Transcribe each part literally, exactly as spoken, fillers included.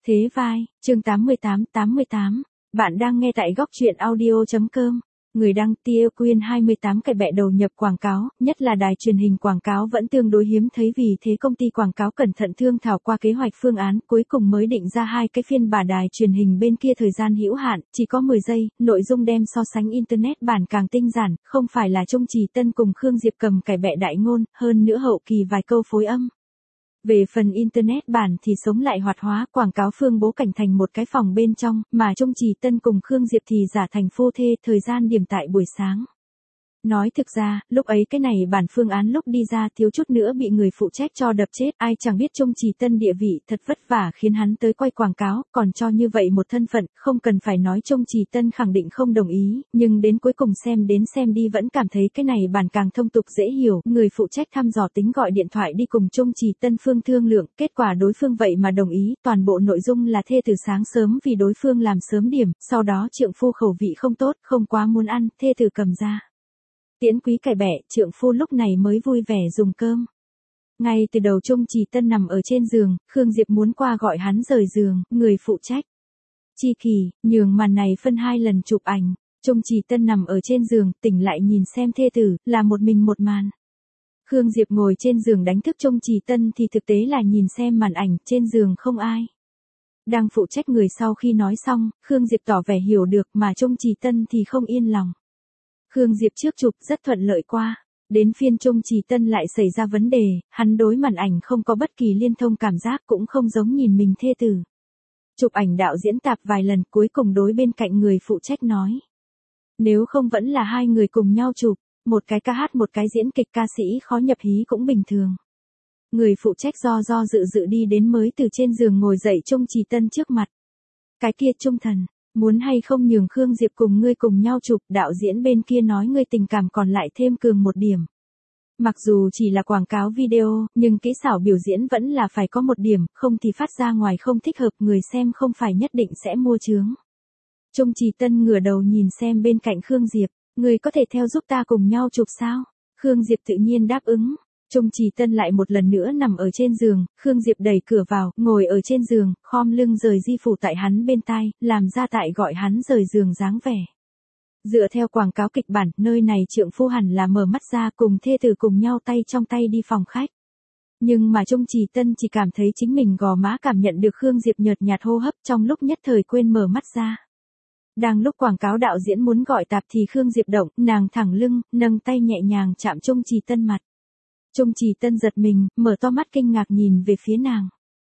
Thế vai, chương tám mươi tám tám mươi tám. Bạn đang nghe tại góc truyện audio chấm com. Người đăng Tia Quyên hai mươi tám cái bẹ đầu nhập quảng cáo, nhất là đài truyền hình quảng cáo vẫn tương đối hiếm thấy, vì thế công ty quảng cáo cẩn thận thương thảo qua kế hoạch phương án, cuối cùng mới định ra hai cái phiên bản đài truyền hình bên kia thời gian hữu hạn, chỉ có mười giây, nội dung đem so sánh internet bản càng tinh giản, không phải là Trung Trì Tân cùng Khương Diệp cầm cải bẹ đại ngôn, hơn nữa hậu kỳ vài câu phối âm. Về phần internet bản thì sống lại hoạt hóa, quảng cáo phương bố cảnh thành một cái phòng bên trong, mà Trung Trì Tân cùng Khương Diệp thì giả thành phu thê, thời gian điểm tại buổi sáng. Nói thực ra, lúc ấy cái này bản phương án lúc đi ra thiếu chút nữa bị người phụ trách cho đập chết, ai chẳng biết Trung Trì Tân địa vị thật vất vả khiến hắn tới quay quảng cáo, còn cho như vậy một thân phận, không cần phải nói Trung Trì Tân khẳng định không đồng ý, nhưng đến cuối cùng xem đến xem đi vẫn cảm thấy cái này bản càng thông tục dễ hiểu, người phụ trách thăm dò tính gọi điện thoại đi cùng Trung Trì Tân phương thương lượng, kết quả đối phương vậy mà đồng ý, toàn bộ nội dung là thê từ sáng sớm vì đối phương làm sớm điểm, sau đó trượng phu khẩu vị không tốt, không quá muốn ăn, thê từ cầm ra. Tiễn quý cải bẹ, trượng phu lúc này mới vui vẻ dùng cơm. Ngay từ đầu Trung Trì Tân nằm ở trên giường, Khương Diệp muốn qua gọi hắn rời giường, người phụ trách. Chi kỳ, nhường màn này phân hai lần chụp ảnh, Trung Trì Tân nằm ở trên giường, tỉnh lại nhìn xem thê tử, là một mình một màn. Khương Diệp ngồi trên giường đánh thức Trung Trì Tân thì thực tế là nhìn xem màn ảnh, trên giường không ai. Đang phụ trách người sau khi nói xong, Khương Diệp tỏ vẻ hiểu được mà Trung Trì Tân thì không yên lòng. Khương Diệp trước chụp rất thuận lợi qua, đến phiên Trung Trì Tân lại xảy ra vấn đề, hắn đối màn ảnh không có bất kỳ liên thông cảm giác, cũng không giống nhìn mình thê tử. Chụp ảnh đạo diễn tạp vài lần, cuối cùng đối bên cạnh người phụ trách nói. Nếu không vẫn là hai người cùng nhau chụp, một cái ca hát một cái diễn kịch, ca sĩ khó nhập hí cũng bình thường. Người phụ trách do do dự dự đi đến mới từ trên giường ngồi dậy Trung Trì Tân trước mặt. Cái kia Trung thần, muốn hay không nhường Khương Diệp cùng ngươi cùng nhau chụp, đạo diễn bên kia nói ngươi tình cảm còn lại thêm cường một điểm. Mặc dù chỉ là quảng cáo video, nhưng kỹ xảo biểu diễn vẫn là phải có một điểm, không thì phát ra ngoài không thích hợp, người xem không phải nhất định sẽ mua chướng. Trung Trì Tân ngửa đầu nhìn xem bên cạnh Khương Diệp, ngươi có thể theo giúp ta cùng nhau chụp sao? Khương Diệp tự nhiên đáp ứng. Trung Trì Tân lại một lần nữa nằm ở trên giường, Khương Diệp đẩy cửa vào, ngồi ở trên giường, khom lưng rời di phủ tại hắn bên tai, làm ra tại gọi hắn rời giường dáng vẻ. Dựa theo quảng cáo kịch bản, nơi này trượng phu hẳn là mở mắt ra cùng thê tử cùng nhau tay trong tay đi phòng khách. Nhưng mà Trung Trì Tân chỉ cảm thấy chính mình gò má cảm nhận được Khương Diệp nhợt nhạt hô hấp, trong lúc nhất thời quên mở mắt ra. Đang lúc quảng cáo đạo diễn muốn gọi tạp thì Khương Diệp động, nàng thẳng lưng, nâng tay nhẹ nhàng chạm Trung Trì Tân mặt. Trung Trì Tân giật mình, mở to mắt kinh ngạc nhìn về phía nàng.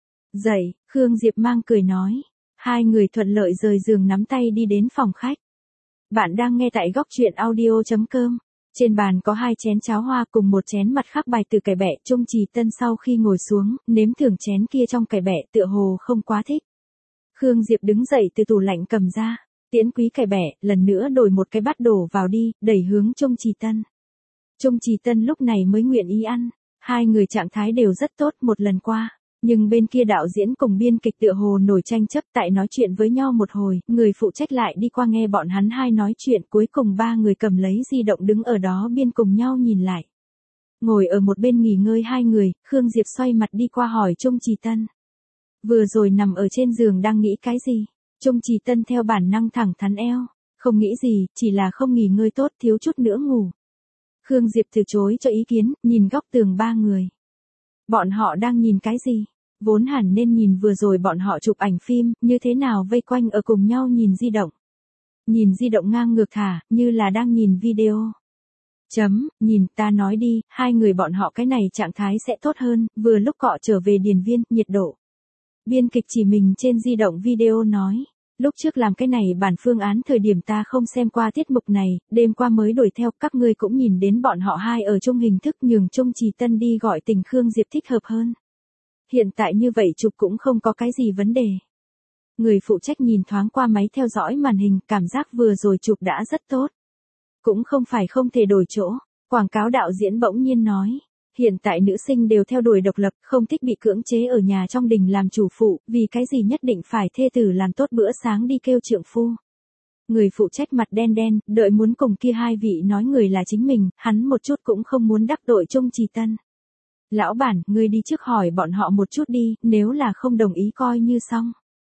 Dậy, Khương Diệp mang cười nói. Hai người thuận lợi rời giường nắm tay đi đến phòng khách. Bạn đang nghe tại góc truyện audio chấm com. Trên bàn có hai chén cháo hoa cùng một chén mặt khác bài từ cải bẹ. Trung Trì Tân sau khi ngồi xuống, nếm thưởng chén kia trong cải bẹ, tựa hồ không quá thích. Khương Diệp đứng dậy từ tủ lạnh cầm ra. Tiễn quý cải bẹ, lần nữa đổi một cái bát đổ vào đi, đẩy hướng Trung Trì Tân. Trung Trì Tân lúc này mới nguyện ý ăn, hai người trạng thái đều rất tốt một lần qua, nhưng bên kia đạo diễn cùng biên kịch tựa hồ nổi tranh chấp, tại nói chuyện với nhau một hồi, người phụ trách lại đi qua nghe bọn hắn hai nói chuyện, cuối cùng ba người cầm lấy di động đứng ở đó biên cùng nhau nhìn lại. Ngồi ở một bên nghỉ ngơi hai người, Khương Diệp xoay mặt đi qua hỏi Trung Trì Tân. Vừa rồi nằm ở trên giường đang nghĩ cái gì? Trung Trì Tân theo bản năng thẳng thắn eo, không nghĩ gì, chỉ là không nghỉ ngơi tốt, thiếu chút nữa ngủ. Khương Diệp từ chối cho ý kiến, nhìn góc tường ba người. Bọn họ đang nhìn cái gì? Vốn hẳn nên nhìn vừa rồi bọn họ chụp ảnh phim, như thế nào vây quanh ở cùng nhau nhìn di động. Nhìn di động ngang ngược thả, như là đang nhìn video. Chấm, nhìn, ta nói đi, hai người bọn họ cái này trạng thái sẽ tốt hơn, vừa lúc cọ trở về điền viên, nhiệt độ. Biên kịch chỉ mình trên di động video nói. Lúc trước làm cái này bản phương án thời điểm ta không xem qua tiết mục này, đêm qua mới đuổi theo, các ngươi cũng nhìn đến bọn họ hai ở chung hình thức, nhường Trung Trì Tân đi gọi tình Khương Diệp thích hợp hơn. Hiện tại như vậy chụp cũng không có cái gì vấn đề. Người phụ trách nhìn thoáng qua máy theo dõi màn hình, cảm giác vừa rồi chụp đã rất tốt. Cũng không phải không thể đổi chỗ, quảng cáo đạo diễn bỗng nhiên nói. Hiện tại nữ sinh đều theo đuổi độc lập, không thích bị cưỡng chế ở nhà trong đình làm chủ phụ, vì cái gì nhất định phải thê tử làm tốt bữa sáng đi kêu trượng phu. Người phụ trách mặt đen đen, đợi muốn cùng kia hai vị nói người là chính mình, hắn một chút cũng không muốn đắc tội Trung Trì Tân. Lão bản, ngươi đi trước hỏi bọn họ một chút đi, nếu là không đồng ý coi như xong.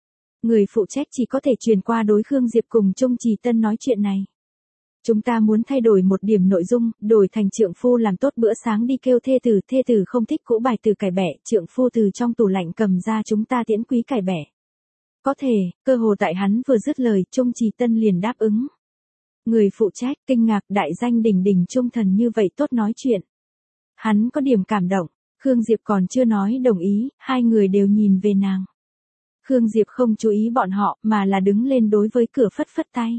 Người phụ trách chỉ có thể truyền qua đối Khương Diệp cùng Trung Trì Tân nói chuyện này. Chúng ta muốn thay đổi một điểm nội dung, đổi thành trượng phu làm tốt bữa sáng đi kêu thê tử, thê tử không thích cỗ bài từ cải bẻ, trượng phu từ trong tủ lạnh cầm ra chúng ta tiễn quý cải bẻ. Có thể, cơ hồ tại hắn vừa dứt lời, Trung Trì Tân liền đáp ứng. Người phụ trách kinh ngạc, đại danh đỉnh đỉnh trung thần như vậy tốt nói chuyện. Hắn có điểm cảm động, Khương Diệp còn chưa nói đồng ý, hai người đều nhìn về nàng. Khương Diệp không chú ý bọn họ mà là đứng lên đối với cửa phất phất tay.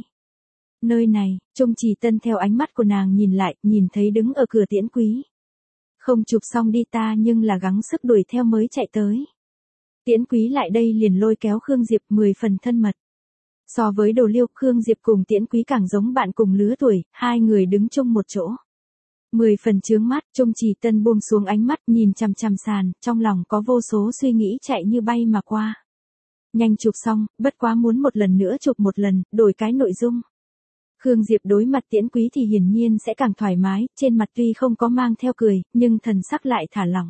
Nơi này, Trung Trì Tân theo ánh mắt của nàng nhìn lại, nhìn thấy đứng ở cửa tiễn quý. Không chụp xong đi ta nhưng là gắng sức đuổi theo mới chạy tới. Tiễn quý lại đây liền lôi kéo Khương Diệp mười phần thân mật. So với Đồ Liêu, Khương Diệp cùng tiễn quý càng giống bạn cùng lứa tuổi, hai người đứng chung một chỗ. Mười phần chướng mắt, Trung Trì Tân buông xuống ánh mắt nhìn chằm chằm sàn, trong lòng có vô số suy nghĩ chạy như bay mà qua. Nhanh chụp xong, bất quá muốn một lần nữa chụp một lần, đổi cái nội dung. Khương Diệp đối mặt tiễn quý thì hiển nhiên sẽ càng thoải mái, trên mặt tuy không có mang theo cười, nhưng thần sắc lại thả lỏng.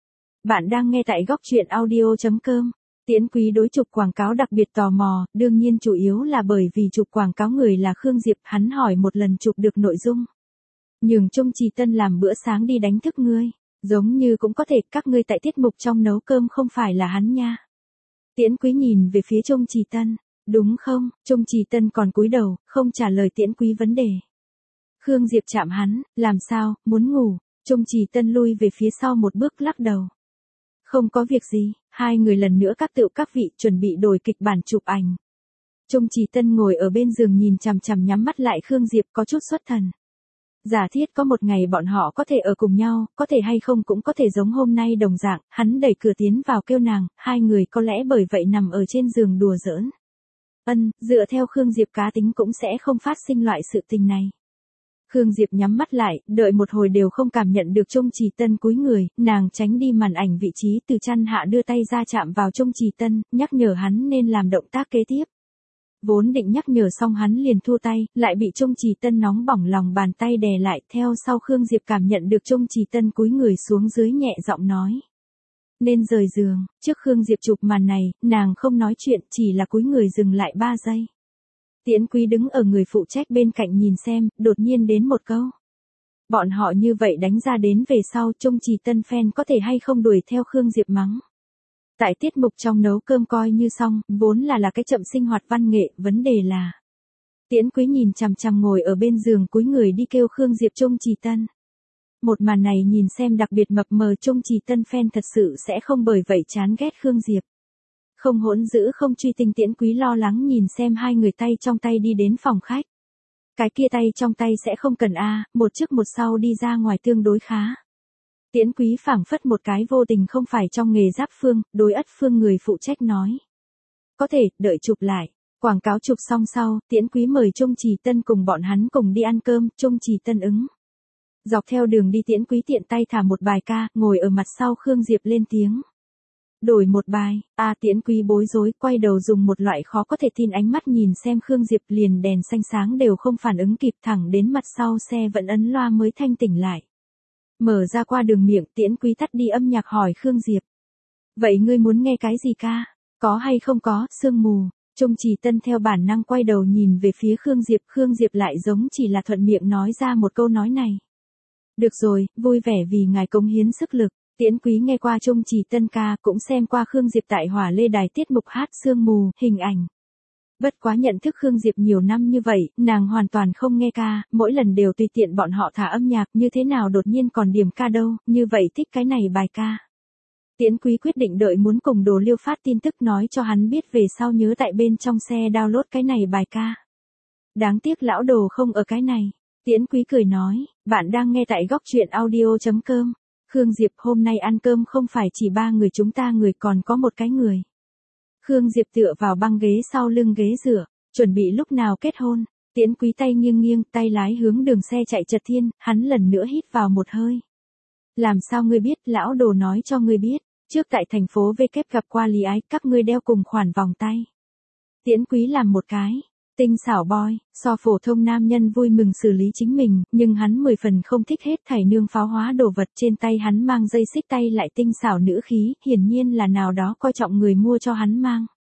Bạn đang nghe tại góc truyện audio chấm com. Tiễn quý đối chụp quảng cáo đặc biệt tò mò, đương nhiên chủ yếu là bởi vì chụp quảng cáo người là Khương Diệp, hắn hỏi một lần chụp được nội dung. Nhường Trung Trì Tân làm bữa sáng đi đánh thức ngươi, giống như cũng có thể các ngươi tại tiết mục trong nấu cơm không phải là hắn nha. Tiễn quý nhìn về phía Trung Trì Tân, đúng không? Trung Trì Tân còn cúi đầu, không trả lời tiễn quý vấn đề. Khương Diệp chạm hắn, làm sao, muốn ngủ? Trung Trì Tân lui về phía sau một bước lắc đầu. Không có việc gì, hai người lần nữa các tựu các vị chuẩn bị đổi kịch bản chụp ảnh. Trung Trì Tân ngồi ở bên giường nhìn chằm chằm nhắm mắt lại Khương Diệp có chút xuất thần. Giả thiết có một ngày bọn họ có thể ở cùng nhau, có thể hay không cũng có thể giống hôm nay đồng dạng, hắn đẩy cửa tiến vào kêu nàng, hai người có lẽ bởi vậy nằm ở trên giường đùa giỡn. Ân, dựa theo Khương Diệp cá tính cũng sẽ không phát sinh loại sự tình này. Khương Diệp nhắm mắt lại, đợi một hồi đều không cảm nhận được Trung Trì Tân cúi người, nàng tránh đi màn ảnh vị trí từ chăn hạ đưa tay ra chạm vào Trung Trì Tân, nhắc nhở hắn nên làm động tác kế tiếp. Vốn định nhắc nhở xong hắn liền thua tay, lại bị Trung Trì Tân nóng bỏng lòng bàn tay đè lại, theo sau Khương Diệp cảm nhận được Trung Trì Tân cúi người xuống dưới nhẹ giọng nói. Nên rời giường, trước Khương Diệp chụp màn này, nàng không nói chuyện, chỉ là cúi người dừng lại ba giây. Tiễn quý đứng ở người phụ trách bên cạnh nhìn xem, đột nhiên đến một câu. Bọn họ như vậy đánh ra đến về sau, Trung Trì Tân fan có thể hay không đuổi theo Khương Diệp mắng. Tại tiết mục trong nấu cơm coi như xong, vốn là là cái chậm sinh hoạt văn nghệ, vấn đề là. Tiễn quý nhìn chằm chằm ngồi ở bên giường cúi người đi kêu Khương Diệp Trung Trì Tân. Một màn này nhìn xem đặc biệt mập mờ Trung Trì Tân fan thật sự sẽ không bởi vậy chán ghét Khương Diệp. Không hỗn dữ không truy tinh tiễn quý lo lắng nhìn xem hai người tay trong tay đi đến phòng khách. Cái kia tay trong tay sẽ không cần a, một trước một sau đi ra ngoài tương đối khá. Tiễn quý phảng phất một cái vô tình không phải trong nghề giáp phương, đối ất phương người phụ trách nói. Có thể, đợi chụp lại. Quảng cáo chụp xong sau, tiễn quý mời Trung Trì Tân cùng bọn hắn cùng đi ăn cơm, Trung Trì Tân ứng. Dọc theo đường đi tiễn quý tiện tay thả một bài ca, ngồi ở mặt sau Khương Diệp lên tiếng. Đổi một bài, a tiễn quý bối rối, quay đầu dùng một loại khó có thể tin ánh mắt nhìn xem Khương Diệp liền đèn xanh sáng đều không phản ứng kịp thẳng đến mặt sau xe vẫn ấn loa mới thanh tỉnh lại. Mở ra qua đường miệng tiễn quý tắt đi âm nhạc hỏi Khương Diệp. Vậy ngươi muốn nghe cái gì ca? Có hay không có, sương mù. Trung Trì Tân theo bản năng quay đầu nhìn về phía Khương Diệp, Khương Diệp lại giống chỉ là thuận miệng nói ra một câu nói này. Được rồi, vui vẻ vì ngài cống hiến sức lực. Tiễn quý nghe qua Trung Trì Tân ca cũng xem qua Khương Diệp tại Hỏa Lê Đài tiết mục hát sương mù, hình ảnh. Bất quá nhận thức Khương Diệp nhiều năm như vậy, nàng hoàn toàn không nghe ca, mỗi lần đều tùy tiện bọn họ thả âm nhạc như thế nào đột nhiên còn điểm ca đâu, như vậy thích cái này bài ca. Tiễn quý quyết định đợi muốn cùng Đồ Liêu phát tin tức nói cho hắn biết về sau nhớ tại bên trong xe download cái này bài ca. Đáng tiếc lão Đồ không ở cái này. Tiễn quý cười nói, bạn đang nghe tại góc truyện audio chấm com. Khương Diệp hôm nay ăn cơm không phải chỉ ba người chúng ta người còn có một cái người. Khương Diệp tựa vào băng ghế sau lưng ghế rửa, chuẩn bị lúc nào kết hôn. Tiễn quý tay nghiêng nghiêng, tay lái hướng đường xe chạy chật thiên, hắn lần nữa hít vào một hơi. Làm sao ngươi biết, lão Đồ nói cho ngươi biết, trước tại thành phố V kép gặp qua Lý Ái, các ngươi đeo cùng khoản vòng tay. Tiễn quý làm một cái, tinh xảo boy, so phổ thông nam nhân vui mừng xử lý chính mình, nhưng hắn mười phần không thích hết thảy nương pháo hóa đồ vật trên tay hắn mang dây xích tay lại tinh xảo nữ khí, hiển nhiên là nào đó coi trọng người mua cho hắn mang.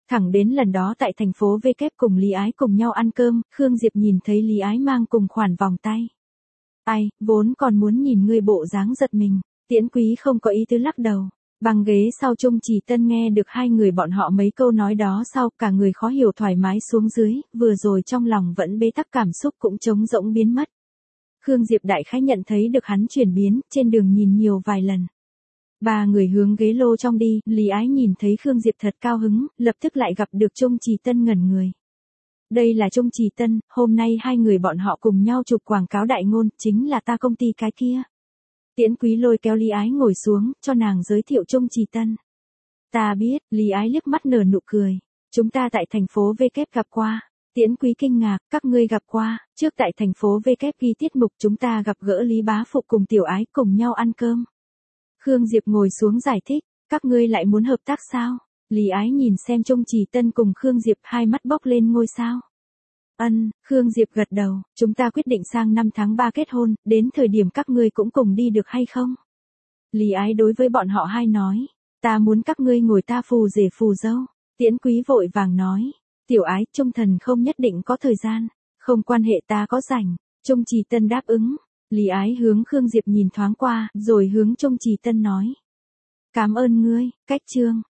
Thẳng đến lần đó tại thành phố V kép cùng Lý Ái cùng nhau ăn cơm, Khương Diệp nhìn thấy Lý Ái mang cùng khoản vòng tay. Ai, vốn còn muốn nhìn ngươi bộ dáng giật mình, Tiễn Quý không có ý tứ lắc đầu. Bằng ghế sau Trung Trì Tân nghe được hai người bọn họ mấy câu nói đó sau, cả người khó hiểu thoải mái xuống dưới, vừa rồi trong lòng vẫn bế tắc cảm xúc cũng trống rỗng biến mất. Khương Diệp đại khái nhận thấy được hắn chuyển biến, trên đường nhìn nhiều vài lần. Ba người hướng ghế lô trong đi, Lý Ái nhìn thấy Khương Diệp thật cao hứng, lập tức lại gặp được Trung Trì Tân ngẩn người. Đây là Trung Trì Tân, hôm nay hai người bọn họ cùng nhau chụp quảng cáo đại ngôn, chính là ta công ty cái kia. Tiễn Quý lôi kéo Lý Ái ngồi xuống, cho nàng giới thiệu Trung Trì Tân. Ta biết, Lý Ái liếc mắt nở nụ cười. Chúng ta tại thành phố V kép gặp qua. Tiễn Quý kinh ngạc, các ngươi gặp qua, trước tại thành phố V kép ghi tiết mục chúng ta gặp gỡ Lý Bá Phụ cùng Tiểu Ái cùng nhau ăn cơm. Khương Diệp ngồi xuống giải thích, các ngươi lại muốn hợp tác sao? Lý Ái nhìn xem Trung Trì Tân cùng Khương Diệp, hai mắt bốc lên ngôi sao. Ân, Khương Diệp gật đầu, chúng ta quyết định sang năm tháng ba kết hôn, đến thời điểm các ngươi cũng cùng đi được hay không? Lý Ái đối với bọn họ hai nói, ta muốn các ngươi ngồi ta phù rể phù dâu. Tiễn Quý vội vàng nói, Tiểu Ái, Trung Thần không nhất định có thời gian, không quan hệ ta có rảnh. Trung Trì Tân đáp ứng. Lý Ái hướng Khương Diệp nhìn thoáng qua, rồi hướng Trung Trì Tân nói. Cảm ơn ngươi, cách chương.